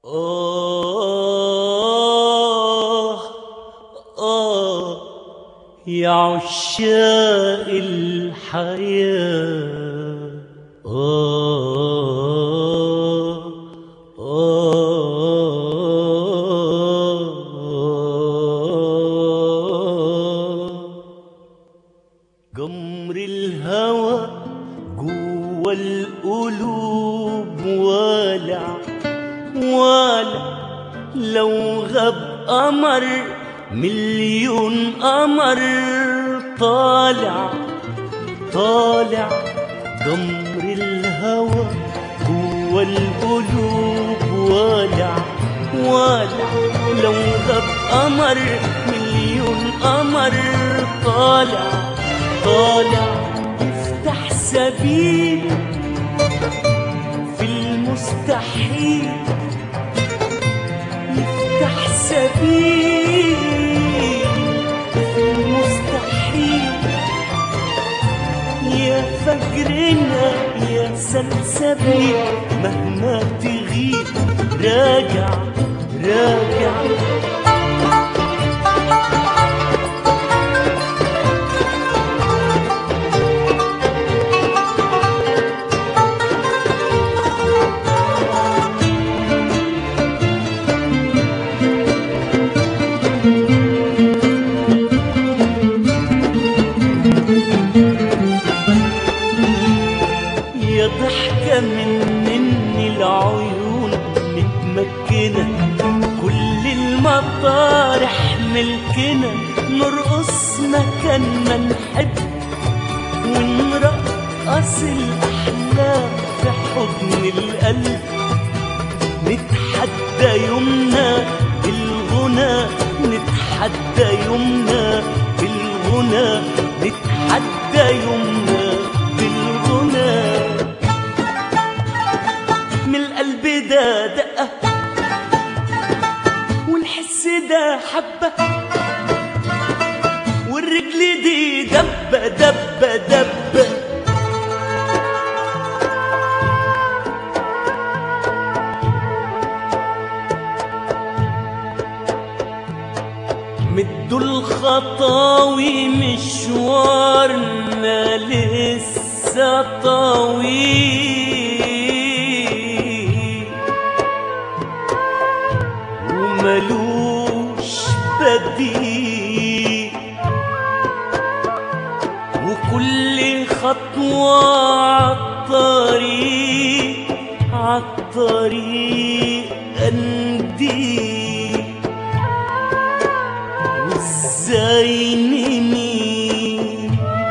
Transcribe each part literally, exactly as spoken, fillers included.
آه آه يا عشاق الحياة، آه آه جمر الهوى جوا القلوب والع والع، لو غاب قمر مليون قمر طالع طالع. جمر الهوى جوا القلوب والع والع، لو غاب قمر مليون قمر طالع طالع. يفتح سبيل في المستحيل، يفتح سبيل في المستحيل. يا فجرنا يا سلسبيل، مهما تغيب راجع راجع. يا ضحكة منني العيون متمكنة، كل المطارح ملكنا. نرقص مكان ما نحب ونرقص الأحلام في حضن القلب. نتحدى يومنا بالغنى، نتحدى يومنا بالغنى، نتحدى يومنا بالغنى. من القلب ده دقة والحس ده حبة، والرجل دي دبة دبة دبة. مدوا الخطاوي مشوارنا لسه طويل، وملوش بديل. وكل خطوة عالطريق عالطريق قنديل. وازاي نميل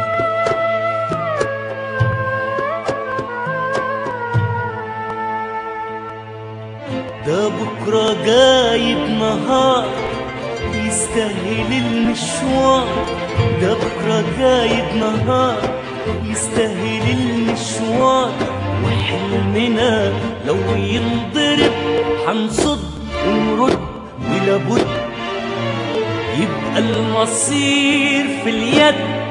ده بكرة جايب نهار يستاهل المشوار. ده بكرة جايب نهار يستاهل المشوار. وحلمنا لو ينضرب حنصد ونرد، ولابد يبقى المصير في اليد.